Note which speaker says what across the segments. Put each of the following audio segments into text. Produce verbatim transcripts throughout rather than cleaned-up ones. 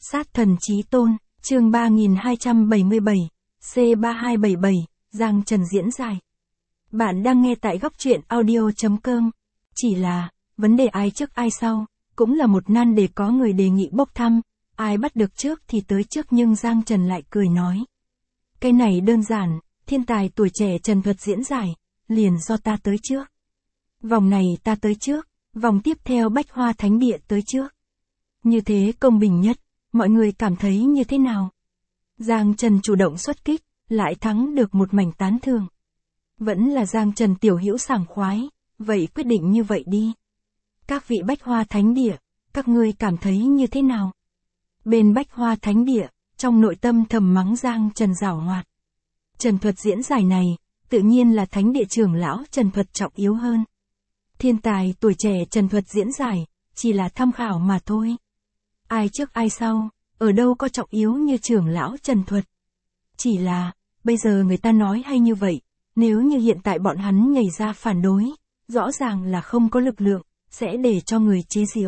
Speaker 1: Sát thần chí tôn, chương ba nghìn hai trăm bảy mươi bảy, C ba hai bảy bảy, Giang Trần diễn giải. Bạn đang nghe tại góc truyện audio.com. Chỉ là, vấn đề ai trước ai sau, cũng là một nan đề có người đề nghị bốc thăm, ai bắt được trước thì tới trước, nhưng Giang Trần lại cười nói. Cái này đơn giản, thiên tài tuổi trẻ Trần Thuật diễn giải, liền do ta tới trước. Vòng này ta tới trước, vòng tiếp theo Bách Hoa Thánh Địa tới trước. Như thế công bình nhất, mọi người cảm thấy như thế nào? Giang Trần chủ động xuất kích, lại thắng được một mảnh tán thưởng. Vẫn là Giang Trần tiểu hữu sảng khoái, vậy quyết định như vậy đi. Các vị Bách Hoa Thánh Địa, các ngươi cảm thấy như thế nào? Bên Bách Hoa Thánh Địa, trong nội tâm thầm mắng Giang Trần giảo hoạt. Trần Thuật diễn giải này, tự nhiên là Thánh Địa trưởng lão Trần Thuật trọng yếu hơn. Thiên tài tuổi trẻ Trần Thuật diễn giải, chỉ là tham khảo mà thôi. Ai trước ai sau, ở đâu có trọng yếu như trưởng lão Trần Thuật. Chỉ là, bây giờ người ta nói hay như vậy, nếu như hiện tại bọn hắn nhảy ra phản đối, rõ ràng là không có lực lượng, sẽ để cho người chế giễu.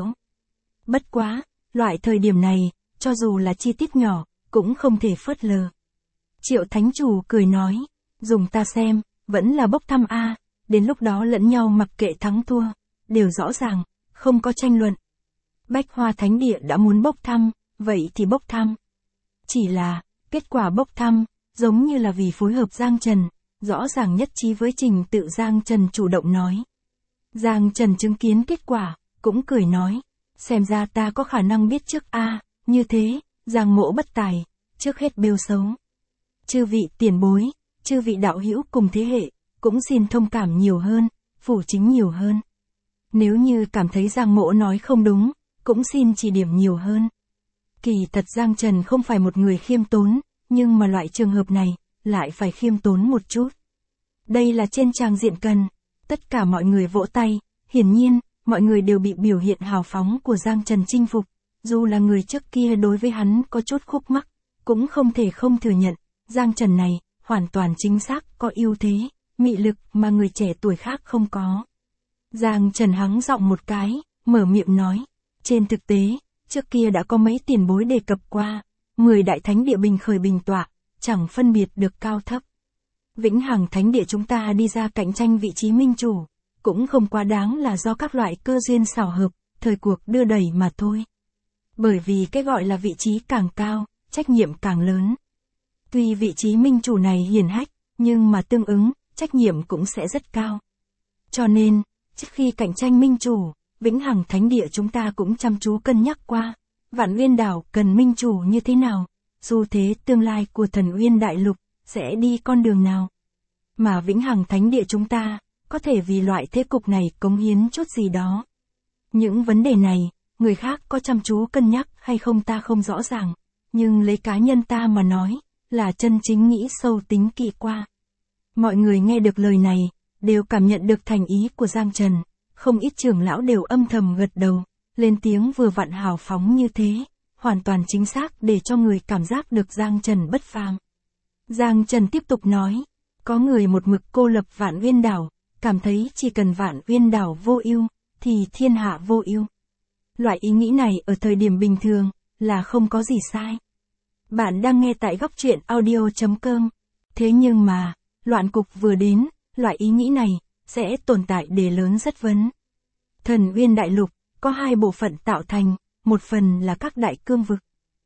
Speaker 1: Bất quá, loại thời điểm này, cho dù là chi tiết nhỏ, cũng không thể phớt lờ. Triệu Thánh Chủ cười nói, dùng ta xem, vẫn là bốc thăm a, đến lúc đó lẫn nhau mặc kệ thắng thua, đều rõ ràng, không có tranh luận. Bách Hoa Thánh Địa đã muốn bốc thăm, vậy thì bốc thăm. Chỉ là, kết quả bốc thăm, giống như là vì phối hợp Giang Trần, rõ ràng nhất trí với trình tự Giang Trần chủ động nói. Giang Trần chứng kiến kết quả, cũng cười nói, xem ra ta có khả năng biết trước a, như thế, Giang mỗ bất tài, trước hết bêu xấu. Chư vị tiền bối, chư vị đạo hữu cùng thế hệ, cũng xin thông cảm nhiều hơn, phủ chính nhiều hơn. Nếu như cảm thấy Giang mỗ nói không đúng, cũng xin chỉ điểm nhiều hơn. Kỳ thật Giang Trần không phải một người khiêm tốn, nhưng mà loại trường hợp này, lại phải khiêm tốn một chút. Đây là trên trang diện cần, tất cả mọi người vỗ tay, hiển nhiên, mọi người đều bị biểu hiện hào phóng của Giang Trần chinh phục, dù là người trước kia đối với hắn có chút khúc mắc, cũng không thể không thừa nhận, Giang Trần này, hoàn toàn chính xác có ưu thế, mị lực mà người trẻ tuổi khác không có. Giang Trần hắng giọng một cái, mở miệng nói, trên thực tế, trước kia đã có mấy tiền bối đề cập qua, mười đại thánh địa bình khởi bình tọa, chẳng phân biệt được cao thấp. Vĩnh Hằng Thánh Địa chúng ta đi ra cạnh tranh vị trí minh chủ, cũng không quá đáng là do các loại cơ duyên xảo hợp, thời cuộc đưa đẩy mà thôi. Bởi vì cái gọi là vị trí càng cao, trách nhiệm càng lớn. Tuy vị trí minh chủ này hiển hách, nhưng mà tương ứng, trách nhiệm cũng sẽ rất cao. Cho nên, trước khi cạnh tranh minh chủ, Vĩnh Hằng Thánh Địa chúng ta cũng chăm chú cân nhắc qua, Vạn Uyên Đảo cần minh chủ như thế nào, xu thế tương lai của Thần Uyên Đại Lục, sẽ đi con đường nào. Mà Vĩnh Hằng Thánh Địa chúng ta, có thể vì loại thế cục này cống hiến chút gì đó. Những vấn đề này, người khác có chăm chú cân nhắc hay không ta không rõ ràng, nhưng lấy cá nhân ta mà nói, là chân chính nghĩ sâu tính kỹ qua. Mọi người nghe được lời này, đều cảm nhận được thành ý của Giang Trần, không ít trưởng lão đều âm thầm gật đầu, lên tiếng vừa vặn hào phóng như thế, hoàn toàn chính xác để cho người cảm giác được Giang Trần bất phàm. Giang Trần tiếp tục nói, có người một mực cô lập Vạn Uyên Đảo, cảm thấy chỉ cần Vạn Uyên Đảo vô ưu, thì thiên hạ vô ưu. Loại ý nghĩ này ở thời điểm bình thường, là không có gì sai. Bạn đang nghe tại góc truyện audio.com. Thế nhưng mà, loạn cục vừa đến, loại ý nghĩ này, sẽ tồn tại đề lớn rất vấn. Thần Uyên Đại Lục, có hai bộ phận tạo thành, một phần là các đại cương vực.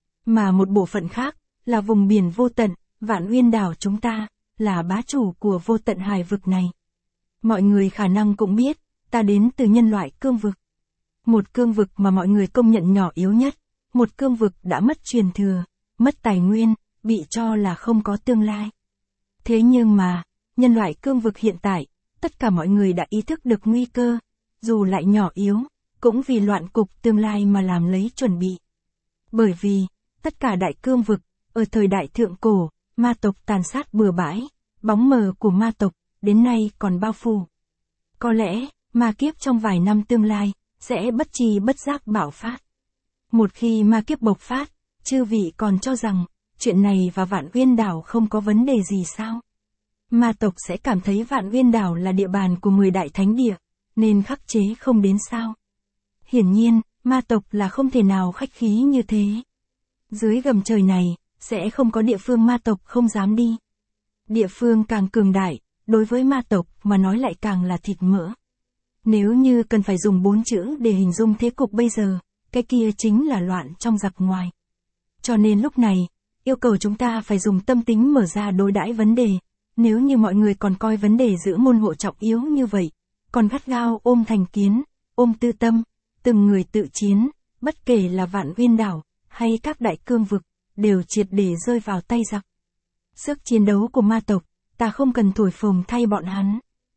Speaker 1: Mà một bộ phận khác, là vùng biển vô tận, Vạn Uyên Đảo chúng ta, là bá chủ của vô tận hải vực này. Mọi người khả năng cũng biết, ta đến từ nhân loại cương vực. Một cương vực mà mọi người công nhận nhỏ yếu nhất, một cương vực đã mất truyền thừa, mất tài nguyên, bị cho là không có tương lai. Thế nhưng mà, nhân loại cương vực hiện tại, tất cả mọi người đã ý thức được nguy cơ, dù lại nhỏ yếu, cũng vì loạn cục tương lai mà làm lấy chuẩn bị. Bởi vì, tất cả đại cương vực, ở thời đại thượng cổ, ma tộc tàn sát bừa bãi, bóng mờ của ma tộc, đến nay còn bao phủ. Có lẽ, ma kiếp trong vài năm tương lai, sẽ bất tri bất giác bạo phát. Một khi ma kiếp bộc phát, chư vị còn cho rằng, chuyện này và Vạn Uyên Đảo không có vấn đề gì sao? Ma tộc sẽ cảm thấy Vạn Uyên Đảo là địa bàn của mười đại thánh địa, nên khắc chế không đến sao? Hiển nhiên, ma tộc là không thể nào khách khí như thế. Dưới gầm trời này, sẽ không có địa phương ma tộc không dám đi. Địa phương càng cường đại, đối với ma tộc mà nói lại càng là thịt mỡ. Nếu như cần phải dùng bốn chữ để hình dung thế cục bây giờ, cái kia chính là loạn trong giặc ngoài. Cho nên lúc này, yêu cầu chúng ta phải dùng tâm tính mở ra đối đãi vấn đề. Nếu như mọi người còn coi vấn đề giữ môn hộ trọng yếu như vậy, còn gắt gao ôm thành kiến, ôm tư tâm, từng người tự chiến, bất kể là Vạn Uyên đảo, hay các đại cương vực, đều triệt để rơi vào tay giặc. Sức chiến đấu của ma tộc, ta không cần thổi phồng thay bọn hắn.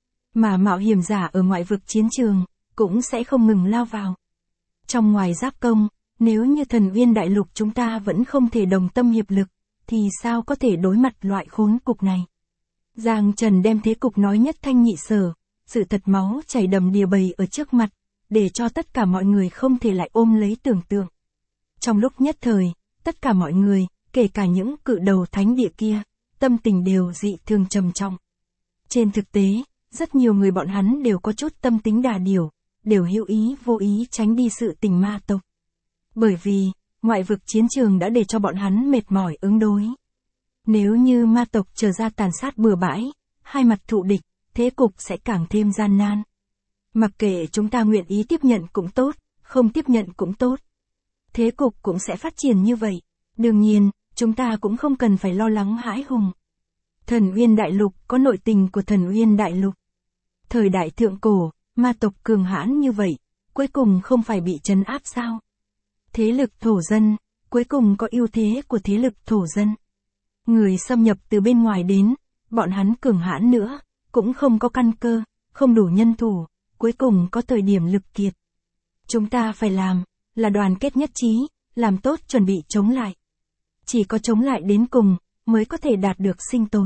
Speaker 1: Mà mạo hiểm giả ở ngoại vực chiến trường, cũng sẽ không ngừng lao vào. Trong ngoài giáp công, nếu như Thần Uyên đại lục chúng ta vẫn không thể đồng tâm hiệp lực, thì sao có thể đối mặt loại khốn cục này. Giang Trần đem thế cục nói nhất thanh nhị sở, sự thật máu chảy đầm đìa bầy ở trước mặt, để cho tất cả mọi người không thể lại ôm lấy tưởng tượng. Trong lúc nhất thời, tất cả mọi người, kể cả những cự đầu thánh địa kia, tâm tình đều dị thường trầm trọng. Trên thực tế, rất nhiều người bọn hắn đều có chút tâm tính đà điểu, đều hữu ý vô ý tránh đi sự tình ma tộc. Bởi vì, ngoại vực chiến trường đã để cho bọn hắn mệt mỏi ứng đối. Nếu như ma tộc trở ra tàn sát bừa bãi, hai mặt thụ địch, thế cục sẽ càng thêm gian nan. Mặc kệ chúng ta nguyện ý tiếp nhận cũng tốt, không tiếp nhận cũng tốt. Thế cục cũng sẽ phát triển như vậy. Đương nhiên, chúng ta cũng không cần phải lo lắng hãi hùng. Thần Uyên Đại Lục có nội tình của Thần Uyên Đại Lục. Thời đại thượng cổ, ma tộc cường hãn như vậy, cuối cùng không phải bị trấn áp sao? Thế lực thổ dân, cuối cùng có ưu thế của thế lực thổ dân. Người xâm nhập từ bên ngoài đến, bọn hắn cường hãn nữa, cũng không có căn cơ, không đủ nhân thủ, cuối cùng có thời điểm lực kiệt. Chúng ta phải làm, là đoàn kết nhất trí, làm tốt chuẩn bị chống lại. Chỉ có chống lại đến cùng, mới có thể đạt được sinh tồn.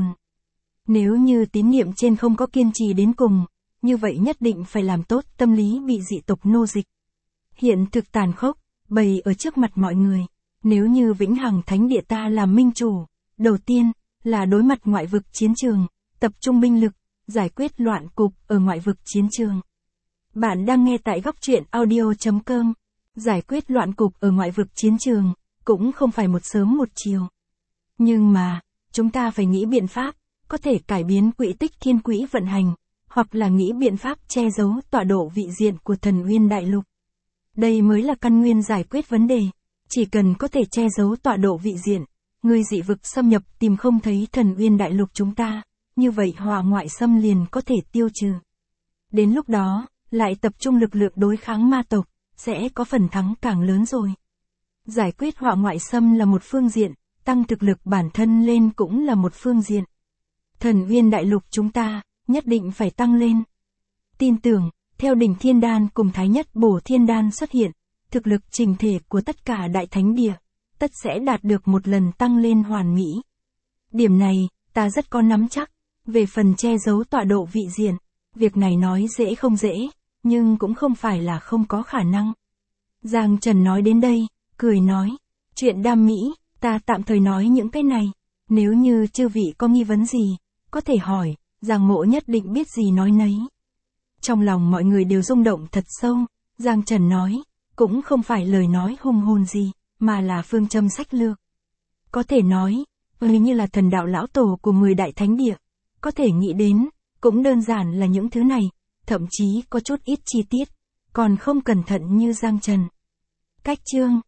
Speaker 1: Nếu như tín niệm trên không có kiên trì đến cùng, như vậy nhất định phải làm tốt tâm lý bị dị tộc nô dịch. Hiện thực tàn khốc, bày ở trước mặt mọi người. Nếu như Vĩnh Hằng Thánh Địa ta làm minh chủ, đầu tiên, là đối mặt ngoại vực chiến trường, tập trung binh lực, giải quyết loạn cục ở ngoại vực chiến trường. Bạn đang nghe tại góc truyện audio chấm com. Giải quyết loạn cục ở ngoại vực chiến trường, cũng không phải một sớm một chiều. Nhưng mà, chúng ta phải nghĩ biện pháp, có thể cải biến quỹ tích thiên quỹ vận hành, hoặc là nghĩ biện pháp che giấu tọa độ vị diện của Thần Uyên Đại Lục. Đây mới là căn nguyên giải quyết vấn đề. Chỉ cần có thể che giấu tọa độ vị diện, người dị vực xâm nhập tìm không thấy Thần Uyên Đại Lục chúng ta, như vậy hỏa ngoại xâm liền có thể tiêu trừ. Đến lúc đó, lại tập trung lực lượng đối kháng ma tộc, sẽ có phần thắng càng lớn rồi. Giải quyết hỏa ngoại xâm là một phương diện, tăng thực lực bản thân lên cũng là một phương diện. Thần Uyên Đại Lục chúng ta, nhất định phải tăng lên. Tin tưởng, theo đỉnh thiên đan cùng thái nhất bổ thiên đan xuất hiện, thực lực trình thể của tất cả đại thánh địa, tất sẽ đạt được một lần tăng lên hoàn mỹ. Điểm này, ta rất có nắm chắc. Về phần che giấu tọa độ vị diện, việc này nói dễ không dễ, nhưng cũng không phải là không có khả năng. Giang Trần nói đến đây, cười nói, chuyện đam mỹ, ta tạm thời nói những cái này. Nếu như chư vị có nghi vấn gì, có thể hỏi, Giang Mỗ nhất định biết gì nói nấy. Trong lòng mọi người đều rung động thật sâu, Giang Trần nói, cũng không phải lời nói hùng hồn gì, mà là phương châm sách lược. Có thể nói, ừ như là thần đạo lão tổ của mười đại thánh địa, có thể nghĩ đến, cũng đơn giản là những thứ này, thậm chí có chút ít chi tiết, còn không cẩn thận như Giang Trần. Cách chương